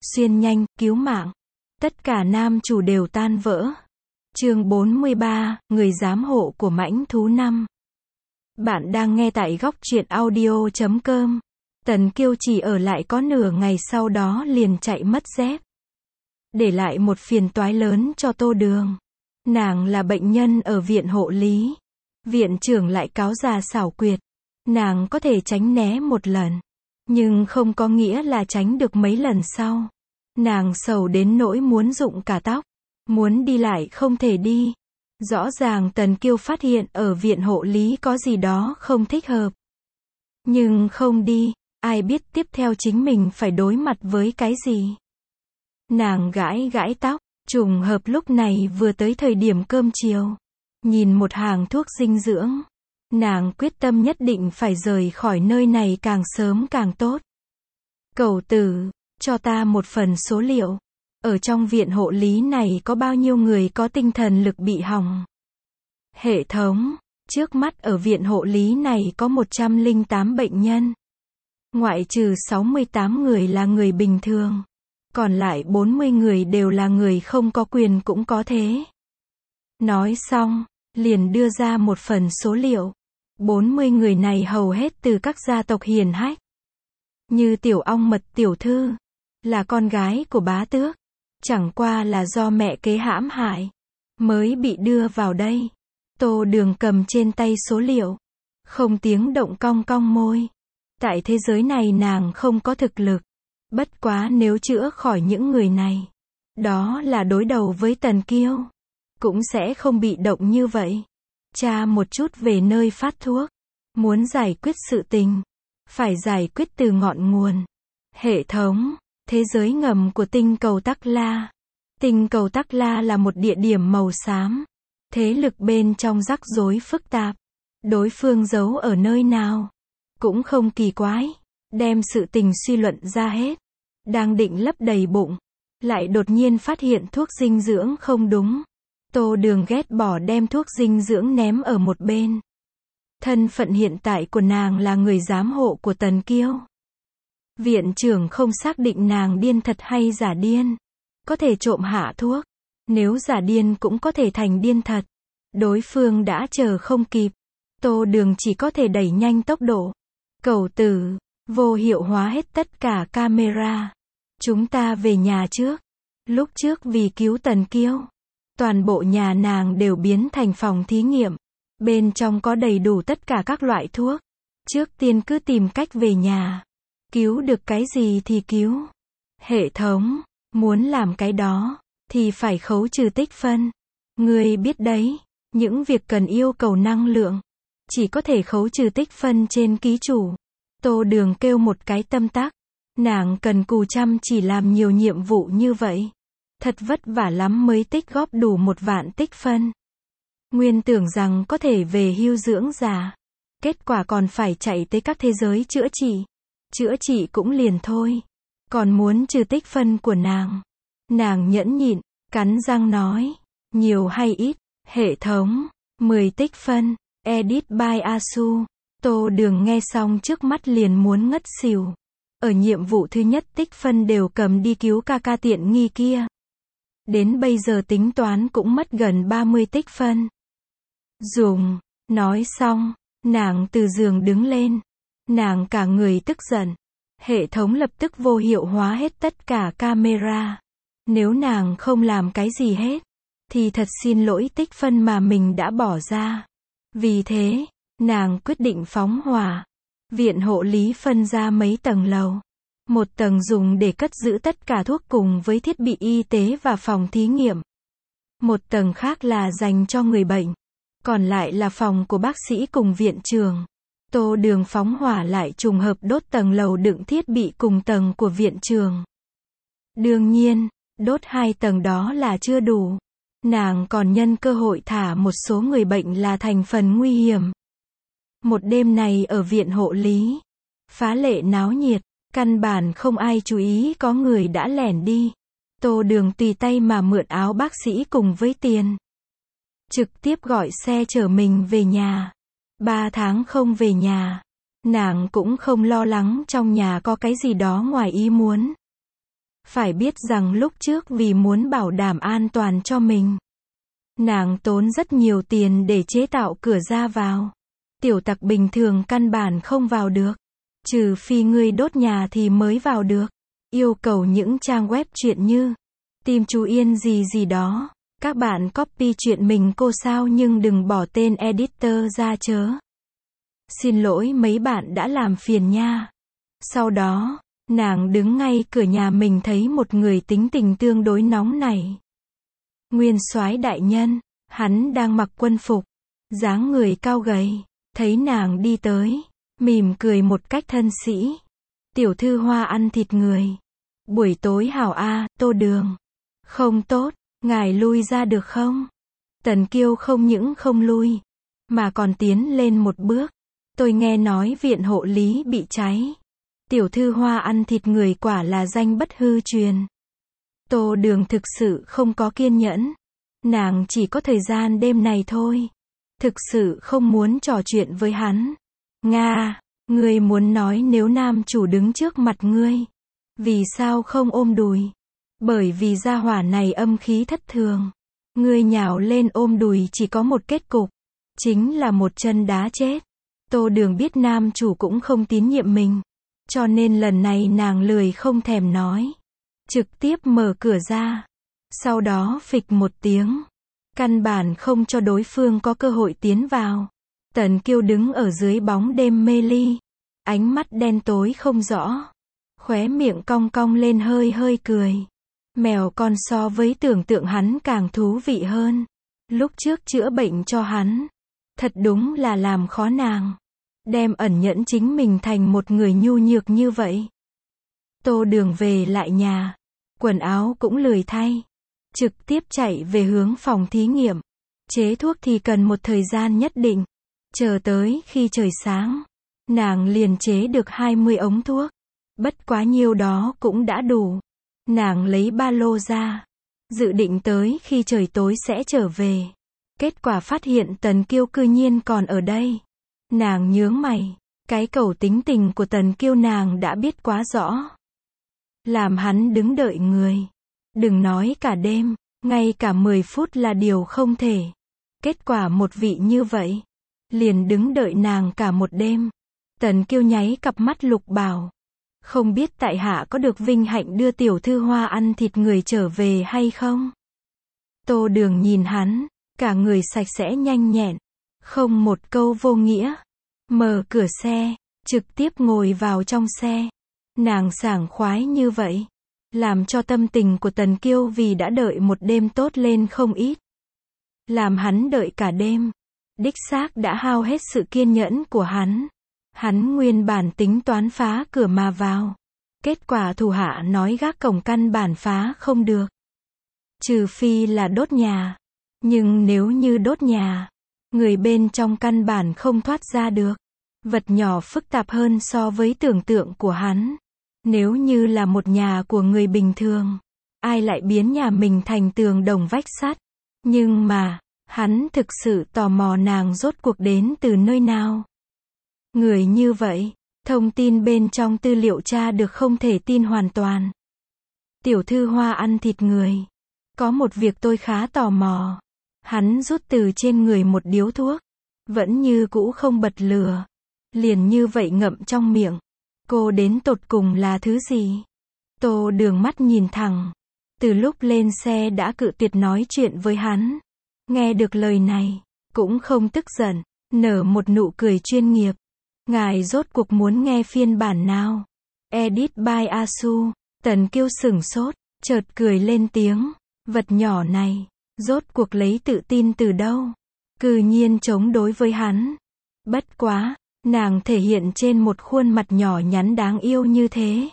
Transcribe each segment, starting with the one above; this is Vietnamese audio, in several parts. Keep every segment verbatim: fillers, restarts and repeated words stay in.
xuyên nhanh, cứu mạng. Tất cả nam chủ đều tan vỡ. Chương bốn mươi ba, người giám hộ của mãnh thú năm. Bạn đang nghe tại góc truyện audio chấm com. Tần Kiêu chỉ ở lại có nửa ngày sau đó liền chạy mất dép. Để lại một phiền toái lớn cho Tô Đường. Nàng là bệnh nhân ở viện hộ lý. Viện trưởng lại cáo già xảo quyệt. Nàng có thể tránh né một lần. Nhưng không có nghĩa là tránh được mấy lần sau. Nàng sầu đến nỗi muốn rụng cả tóc. Muốn đi lại không thể đi. Rõ ràng Tần Kiêu phát hiện ở viện hộ lý có gì đó không thích hợp. Nhưng không đi, ai biết tiếp theo chính mình phải đối mặt với cái gì. Nàng gãi gãi tóc, trùng hợp lúc này vừa tới thời điểm cơm chiều. Nhìn một hàng thuốc dinh dưỡng. Nàng quyết tâm nhất định phải rời khỏi nơi này càng sớm càng tốt. Cẩu tử, cho ta một phần số liệu. Ở trong viện hộ lý này có bao nhiêu người có tinh thần lực bị hỏng? Hệ thống, trước mắt ở viện hộ lý này có một trăm lẻ tám bệnh nhân. Ngoại trừ sáu mươi tám người là người bình thường. Còn lại bốn mươi người đều là người không có quyền cũng có thế. Nói xong, liền đưa ra một phần số liệu. bốn mươi người này hầu hết từ các gia tộc hiền hách. Như Tiểu Ong Mật tiểu thư, là con gái của bá tước. Chẳng qua là do mẹ kế hãm hại, mới bị đưa vào đây. Tô Đường cầm trên tay số liệu. Không tiếng động cong cong môi. Tại thế giới này nàng không có thực lực. Bất quá nếu chữa khỏi những người này. Đó là đối đầu với Tần Kiêu. Cũng sẽ không bị động như vậy. Tra một chút về nơi phát thuốc. Muốn giải quyết sự tình. Phải giải quyết từ ngọn nguồn. Hệ thống. Thế giới ngầm của tinh cầu Tắc La. Tinh cầu Tắc La là một địa điểm màu xám. Thế lực bên trong rắc rối phức tạp. Đối phương giấu ở nơi nào? Cũng không kỳ quái. Đem sự tình suy luận ra hết. Đang định lấp đầy bụng. Lại đột nhiên phát hiện thuốc dinh dưỡng không đúng. Tô Đường ghét bỏ đem thuốc dinh dưỡng ném ở một bên. Thân phận hiện tại của nàng là người giám hộ của Tần Kiêu. Viện trưởng không xác định nàng điên thật hay giả điên. Có thể trộm hạ thuốc. Nếu giả điên cũng có thể thành điên thật. Đối phương đã chờ không kịp. Tô Đường chỉ có thể đẩy nhanh tốc độ. Cẩu tử, vô hiệu hóa hết tất cả camera. Chúng ta về nhà trước. Lúc trước vì cứu Tần Kiêu, toàn bộ nhà nàng đều biến thành phòng thí nghiệm. Bên trong có đầy đủ tất cả các loại thuốc. Trước tiên cứ tìm cách về nhà. Cứu được cái gì thì cứu. Hệ thống, muốn làm cái đó, thì phải khấu trừ tích phân. Ngươi biết đấy, những việc cần yêu cầu năng lượng, chỉ có thể khấu trừ tích phân trên ký chủ. Tô Đường kêu một cái tâm tắc. Nàng cần cù chăm chỉ làm nhiều nhiệm vụ như vậy. Thật vất vả lắm mới tích góp đủ một vạn tích phân. Nguyên tưởng rằng có thể về hưu dưỡng già. Kết quả còn phải chạy tới các thế giới chữa trị. Chữa trị cũng liền thôi. Còn muốn trừ tích phân của nàng. Nàng nhẫn nhịn, cắn răng nói. Nhiều hay ít? Hệ thống. mười tích phân. Edit by Asu. Tô Đường nghe xong trước mắt liền muốn ngất xỉu. Ở nhiệm vụ thứ nhất tích phân đều cầm đi cứu ca ca tiện nghi kia. Đến bây giờ tính toán cũng mất gần ba mươi tích phân. Dùng. Nói xong, nàng từ giường đứng lên. Nàng cả người tức giận. Hệ thống lập tức vô hiệu hóa hết tất cả camera. Nếu nàng không làm cái gì hết, thì thật xin lỗi tích phân mà mình đã bỏ ra. Vì thế, nàng quyết định phóng hỏa. Viện hộ lý phân ra mấy tầng lầu. Một tầng dùng để cất giữ tất cả thuốc cùng với thiết bị y tế và phòng thí nghiệm. Một tầng khác là dành cho người bệnh. Còn lại là phòng của bác sĩ cùng viện trưởng. Tô Đường phóng hỏa lại trùng hợp đốt tầng lầu đựng thiết bị cùng tầng của viện trưởng. Đương nhiên, đốt hai tầng đó là chưa đủ. Nàng còn nhân cơ hội thả một số người bệnh là thành phần nguy hiểm. Một đêm này ở viện hộ lý, phá lệ náo nhiệt, căn bản không ai chú ý có người đã lẻn đi. Tô Đường tùy tay mà mượn áo bác sĩ cùng với tiền. Trực tiếp gọi xe chở mình về nhà. Ba tháng không về nhà. Nàng cũng không lo lắng trong nhà có cái gì đó ngoài ý muốn. Phải biết rằng lúc trước vì muốn bảo đảm an toàn cho mình, nàng tốn rất nhiều tiền để chế tạo cửa ra vào. Tiểu tặc bình thường căn bản không vào được. Trừ phi ngươi đốt nhà thì mới vào được. Yêu cầu những trang web chuyện như Tìm chú Yên gì gì đó. Các bạn copy chuyện mình cô sao nhưng đừng bỏ tên editor ra chớ. Xin lỗi mấy bạn đã làm phiền nha. Sau đó, nàng đứng ngay cửa nhà mình thấy một người tính tình tương đối nóng nảy. Nguyên soái đại nhân, hắn đang mặc quân phục, dáng người cao gầy, thấy nàng đi tới, mỉm cười một cách thân sĩ. Tiểu thư Hoa ăn thịt người. Buổi tối hảo a, Tô Đường. Không tốt, ngài lui ra được không? Tần Kiêu không những không lui, mà còn tiến lên một bước. Tôi nghe nói viện hộ lý bị cháy. Tiểu thư Hoa ăn thịt người quả là danh bất hư truyền. Tô Đường thực sự không có kiên nhẫn. Nàng chỉ có thời gian đêm này thôi. Thực sự không muốn trò chuyện với hắn. Nga, ngươi muốn nói nếu nam chủ đứng trước mặt ngươi, vì sao không ôm đùi? Bởi vì gia hỏa này âm khí thất thường. Ngươi nhào lên ôm đùi chỉ có một kết cục, chính là một chân đá chết. Tô Đường biết nam chủ cũng không tín nhiệm mình, cho nên lần này nàng lười không thèm nói. Trực tiếp mở cửa ra. Sau đó phịch một tiếng. Căn bản không cho đối phương có cơ hội tiến vào. Tần Kiêu đứng ở dưới bóng đêm mê ly. Ánh mắt đen tối không rõ. Khóe miệng cong cong lên hơi hơi cười. Mèo con so với tưởng tượng hắn càng thú vị hơn. Lúc trước chữa bệnh cho hắn, thật đúng là làm khó nàng. Đem ẩn nhẫn chính mình thành một người nhu nhược như vậy. Tô Đường về lại nhà. Quần áo cũng lười thay. Trực tiếp chạy về hướng phòng thí nghiệm. Chế thuốc thì cần một thời gian nhất định. Chờ tới khi trời sáng, nàng liền chế được hai mươi ống thuốc. Bất quá nhiêu đó cũng đã đủ. Nàng lấy ba lô ra, dự định tới khi trời tối sẽ trở về. Kết quả phát hiện Tần Kiêu cư nhiên còn ở đây. Nàng nhướng mày, cái cẩu tính tình của Tần Kiêu nàng đã biết quá rõ. Làm hắn đứng đợi người. Đừng nói cả đêm, ngay cả mười phút là điều không thể. Kết quả một vị như vậy, liền đứng đợi nàng cả một đêm. Tần Kiêu nháy cặp mắt lục bảo. Không biết tại hạ có được vinh hạnh đưa tiểu thư Hoa ăn thịt người trở về hay không? Tô Đường nhìn hắn, cả người sạch sẽ nhanh nhẹn, không một câu vô nghĩa. Mở cửa xe, trực tiếp ngồi vào trong xe. Nàng sảng khoái như vậy, làm cho tâm tình của Tần Kiêu vì đã đợi một đêm tốt lên không ít. Làm hắn đợi cả đêm, đích xác đã hao hết sự kiên nhẫn của hắn. Hắn nguyên bản tính toán phá cửa mà vào. Kết quả thủ hạ nói gác cổng căn bản phá không được. Trừ phi là đốt nhà. Nhưng nếu như đốt nhà, người bên trong căn bản không thoát ra được. Vật nhỏ phức tạp hơn so với tưởng tượng của hắn. Nếu như là một nhà của người bình thường, ai lại biến nhà mình thành tường đồng vách sắt. Nhưng mà, hắn thực sự tò mò nàng rốt cuộc đến từ nơi nào. Người như vậy, thông tin bên trong tư liệu tra được không thể tin hoàn toàn. Tiểu thư Hoa ăn thịt người. Có một việc tôi khá tò mò. Hắn rút từ trên người một điếu thuốc. Vẫn như cũ không bật lửa. Liền như vậy ngậm trong miệng. Cô đến tột cùng là thứ gì? Tô Đường mắt nhìn thẳng. Từ lúc lên xe đã cự tuyệt nói chuyện với hắn. Nghe được lời này, cũng không tức giận, nở một nụ cười chuyên nghiệp. Ngài rốt cuộc muốn nghe phiên bản nào? Edit by Asu. Tần Kiêu sửng sốt, chợt cười lên tiếng. Vật nhỏ này, rốt cuộc lấy tự tin từ đâu? Cư nhiên chống đối với hắn. Bất quá, nàng thể hiện trên một khuôn mặt nhỏ nhắn đáng yêu như thế.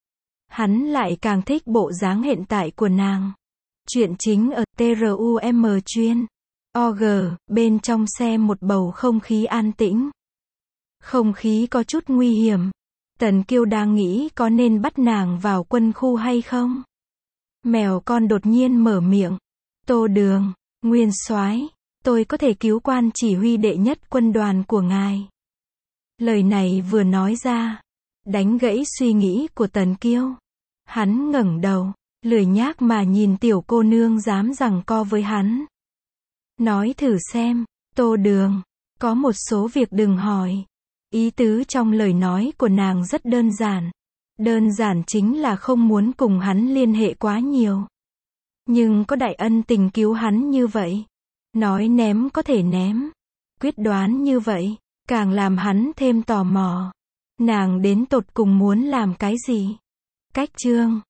Hắn lại càng thích bộ dáng hiện tại của nàng. Chuyện chính ở trum chuyên org, bên trong xe một bầu không khí an tĩnh. Không khí có chút nguy hiểm. Tần Kiêu đang nghĩ có nên bắt nàng vào quân khu hay không. Mèo con đột nhiên mở miệng. Tô Đường, nguyên soái, tôi có thể cứu quan chỉ huy đệ nhất quân đoàn của ngài. Lời này vừa nói ra, đánh gãy suy nghĩ của Tần Kiêu. Hắn ngẩng đầu, lười nhác mà nhìn tiểu cô nương dám giằng co với hắn. Nói thử xem, Tô Đường, có một số việc đừng hỏi. Ý tứ trong lời nói của nàng rất đơn giản. Đơn giản chính là không muốn cùng hắn liên hệ quá nhiều. Nhưng có đại ân tình cứu hắn như vậy. Nói ném có thể ném. Quyết đoán như vậy, càng làm hắn thêm tò mò. Nàng đến tột cùng muốn làm cái gì? Cách chương